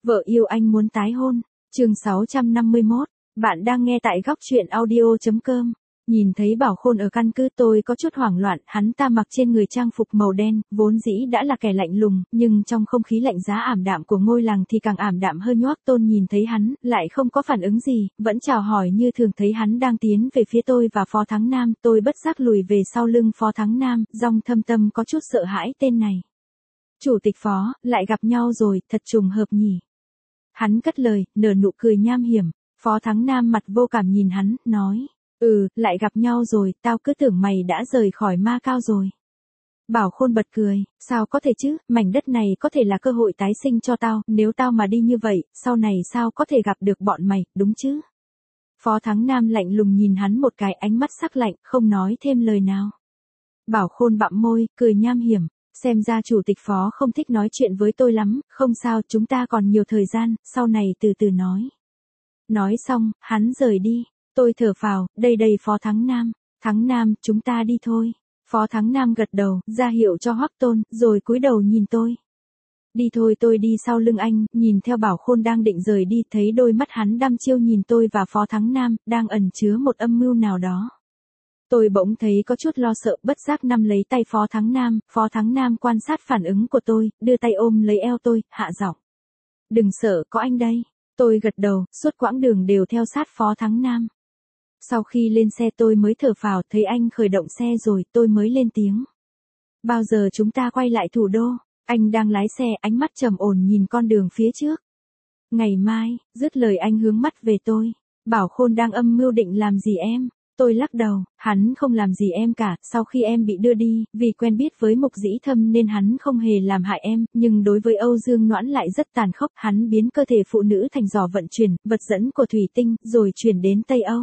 Vợ yêu anh muốn tái hôn. Chương 651. Bạn đang nghe tại góc truyện audio.com. Nhìn thấy Bảo Khôn ở căn cứ tôi có chút hoảng loạn, hắn ta mặc trên người trang phục màu đen, vốn dĩ đã là kẻ lạnh lùng, nhưng trong không khí lạnh giá ảm đạm của ngôi làng thì càng ảm đạm hơn. Nhoác Tôn nhìn thấy hắn, lại không có phản ứng gì, vẫn chào hỏi như thường. Thấy hắn đang tiến về phía tôi và Phó Thắng Nam, tôi bất giác lùi về sau lưng Phó Thắng Nam, Dòng Thâm Tâm có chút sợ hãi tên này. Chủ tịch Phó, lại gặp nhau rồi, thật trùng hợp nhỉ. Hắn cất lời, nở nụ cười nham hiểm. Phó Thắng Nam mặt vô cảm nhìn hắn, nói. Lại gặp nhau rồi, tao cứ tưởng mày đã rời khỏi Ma Cao rồi. Bảo Khôn bật cười, sao có thể chứ, mảnh đất này có thể là cơ hội tái sinh cho tao, nếu tao mà đi như vậy, sau này sao có thể gặp được bọn mày, đúng chứ? Phó Thắng Nam lạnh lùng nhìn hắn một cái, ánh mắt sắc lạnh, không nói thêm lời nào. Bảo Khôn bặm môi, cười nham hiểm, xem ra chủ tịch Phó không thích nói chuyện với tôi lắm, không sao, chúng ta còn nhiều thời gian, sau này từ từ nói. Nói xong, hắn rời đi. Tôi thở phào, đây Phó Thắng Nam. Thắng Nam, chúng ta đi thôi. Phó Thắng Nam gật đầu, ra hiệu cho Hoắc Tôn, rồi cúi đầu nhìn tôi. Đi thôi. Tôi đi sau lưng anh, nhìn theo Bảo Khôn đang định rời đi, thấy đôi mắt hắn đăm chiêu nhìn tôi và Phó Thắng Nam, đang ẩn chứa một âm mưu nào đó. Tôi bỗng thấy có chút lo sợ, bất giác nắm lấy tay Phó Thắng Nam quan sát phản ứng của tôi, đưa tay ôm lấy eo tôi, hạ giọng. Đừng sợ, có anh đây. Tôi gật đầu, suốt quãng đường đều theo sát Phó Thắng Nam. Sau khi lên xe tôi mới thở phào, thấy anh khởi động xe rồi, tôi mới lên tiếng. Bao giờ chúng ta quay lại thủ đô? Anh đang lái xe, ánh mắt trầm ổn nhìn con đường phía trước. Ngày mai, dứt lời anh hướng mắt về tôi. Bảo Khôn đang âm mưu định làm gì em? Tôi lắc đầu, hắn không làm gì em cả, sau khi em bị đưa đi, vì quen biết với Mục Dĩ Thâm nên hắn không hề làm hại em, nhưng đối với Âu Dương Noãn lại rất tàn khốc, hắn biến cơ thể phụ nữ thành giò vận chuyển, vật dẫn của thủy tinh, rồi chuyển đến Tây Âu.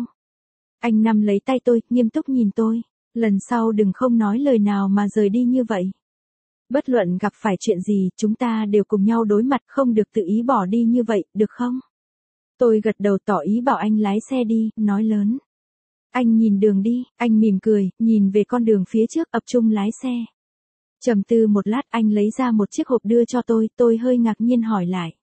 Anh nắm lấy tay tôi, nghiêm túc nhìn tôi, lần sau đừng không nói lời nào mà rời đi như vậy. Bất luận gặp phải chuyện gì, chúng ta đều cùng nhau đối mặt, không được tự ý bỏ đi như vậy, được không? Tôi gật đầu tỏ ý bảo anh lái xe đi, nói lớn. Anh nhìn đường đi, anh mỉm cười, nhìn về con đường phía trước, tập trung lái xe. Trầm tư một lát, anh lấy ra một chiếc hộp đưa cho tôi hơi ngạc nhiên hỏi lại.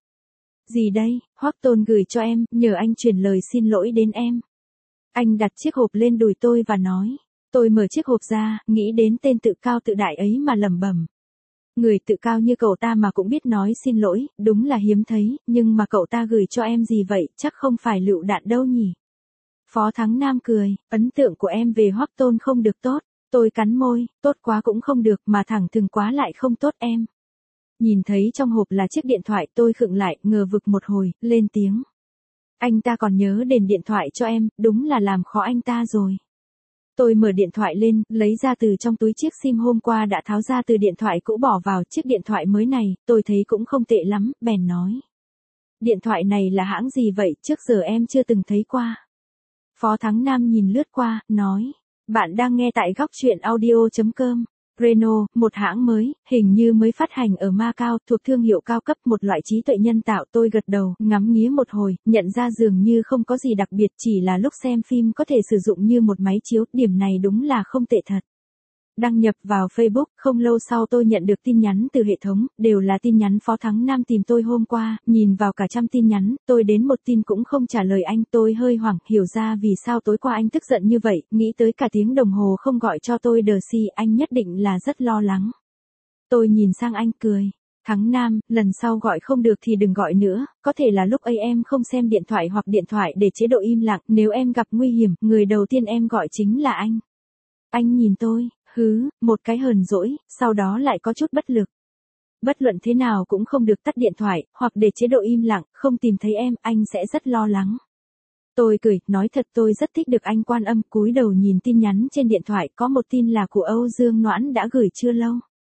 Gì đây? Hoắc Tôn gửi cho em, nhờ anh truyền lời xin lỗi đến em. Anh đặt chiếc hộp lên đùi tôi và nói. Tôi mở chiếc hộp ra, nghĩ đến tên tự cao tự đại ấy mà lẩm bẩm. Người tự cao như cậu ta mà cũng biết nói xin lỗi, đúng là hiếm thấy, nhưng mà cậu ta gửi cho em gì vậy, chắc không phải lựu đạn đâu nhỉ? Phó Thắng Nam cười, ấn tượng của em về Hoắc Tôn không được tốt. Tôi cắn môi, tốt quá cũng không được mà thẳng thừng quá lại không tốt em. Nhìn thấy trong hộp là chiếc điện thoại, tôi khựng lại, ngờ vực một hồi, lên tiếng. Anh ta còn nhớ đền điện thoại cho em, đúng là làm khó anh ta rồi. Tôi mở điện thoại lên, lấy ra từ trong túi chiếc sim hôm qua đã tháo ra từ điện thoại cũ bỏ vào chiếc điện thoại mới này, tôi thấy cũng không tệ lắm, bèn nói. Điện thoại này là hãng gì vậy, trước giờ em chưa từng thấy qua. Phó Thắng Nam nhìn lướt qua, nói. Bạn đang nghe tại góc truyện audio.com. Renault, một hãng mới, hình như mới phát hành ở Ma Cao, thuộc thương hiệu cao cấp, một loại trí tuệ nhân tạo. Tôi gật đầu, ngắm nghía một hồi, nhận ra dường như không có gì đặc biệt, chỉ là lúc xem phim có thể sử dụng như một máy chiếu, điểm này đúng là không tệ thật. Đăng nhập vào Facebook, không lâu sau tôi nhận được tin nhắn từ hệ thống, đều là tin nhắn Phó Thắng Nam tìm tôi hôm qua, nhìn vào cả trăm tin nhắn, tôi đến một tin cũng không trả lời anh, tôi hơi hoảng, hiểu ra vì sao tối qua anh tức giận như vậy, nghĩ tới cả tiếng đồng hồ không gọi cho tôi đờ si, anh nhất định là rất lo lắng. Tôi nhìn sang anh cười. Thắng Nam, lần sau gọi không được thì đừng gọi nữa, có thể là lúc ấy em không xem điện thoại hoặc điện thoại để chế độ im lặng, nếu em gặp nguy hiểm, người đầu tiên em gọi chính là anh. Anh nhìn tôi. Một cái hờn dỗi, sau đó lại có chút bất lực. Bất luận thế nào cũng không được tắt điện thoại, hoặc để chế độ im lặng, không tìm thấy em, anh sẽ rất lo lắng. Tôi cười, nói thật tôi rất thích được anh quan âm, cúi đầu nhìn tin nhắn trên điện thoại, có một tin là của Âu Dương Noãn đã gửi chưa lâu.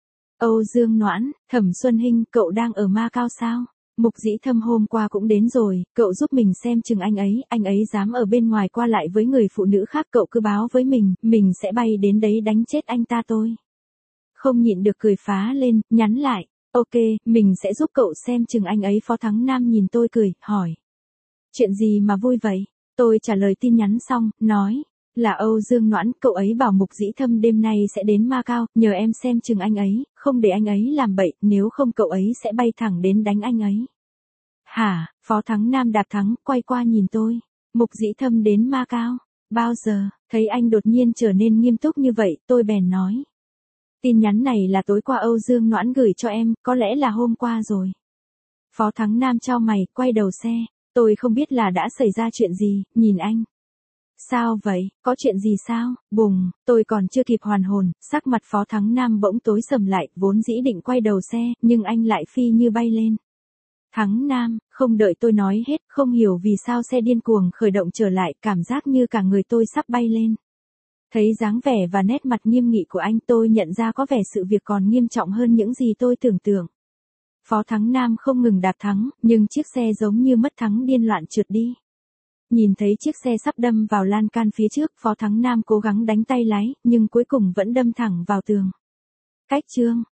Âu Dương Noãn, Thẩm Xuân Hinh, cậu đang ở Ma Cao sao? Mục Dĩ Thâm hôm qua cũng đến rồi, cậu giúp mình xem chừng anh ấy dám ở bên ngoài qua lại với người phụ nữ khác, cậu cứ báo với mình sẽ bay đến đấy đánh chết anh ta tôi. Không nhịn được cười phá lên, nhắn lại, ok, mình sẽ giúp cậu xem chừng anh ấy. Phó Thắng Nam nhìn tôi cười, hỏi. Chuyện gì mà vui vậy? Tôi trả lời tin nhắn xong, nói. Là Âu Dương Noãn, cậu ấy bảo Mục Dĩ Thâm đêm nay sẽ đến Ma Cao, nhờ em xem chừng anh ấy, không để anh ấy làm bậy, nếu không cậu ấy sẽ bay thẳng đến đánh anh ấy. Hả, Phó Thắng Nam đạp thắng, quay qua nhìn tôi. Mục Dĩ Thâm đến Macau. Bao giờ, thấy anh đột nhiên trở nên nghiêm túc như vậy, tôi bèn nói. Tin nhắn này là tối qua Âu Dương Noãn gửi cho em, có lẽ là hôm qua rồi. Phó Thắng Nam chau mày, quay đầu xe. Tôi không biết là đã xảy ra chuyện gì, nhìn anh. Sao vậy, có chuyện gì sao? Bùng, tôi còn chưa kịp hoàn hồn, sắc mặt Phó Thắng Nam bỗng tối sầm lại, vốn dĩ định quay đầu xe, nhưng anh lại phi như bay lên. Thắng Nam, không đợi tôi nói hết, không hiểu vì sao xe điên cuồng khởi động trở lại, cảm giác như cả người tôi sắp bay lên. Thấy dáng vẻ và nét mặt nghiêm nghị của anh, tôi nhận ra có vẻ sự việc còn nghiêm trọng hơn những gì tôi tưởng tượng. Phó Thắng Nam không ngừng đạp thắng, nhưng chiếc xe giống như mất thắng điên loạn trượt đi. Nhìn thấy chiếc xe sắp đâm vào lan can phía trước, Phó Thắng Nam cố gắng đánh tay lái, nhưng cuối cùng vẫn đâm thẳng vào tường. Cách chương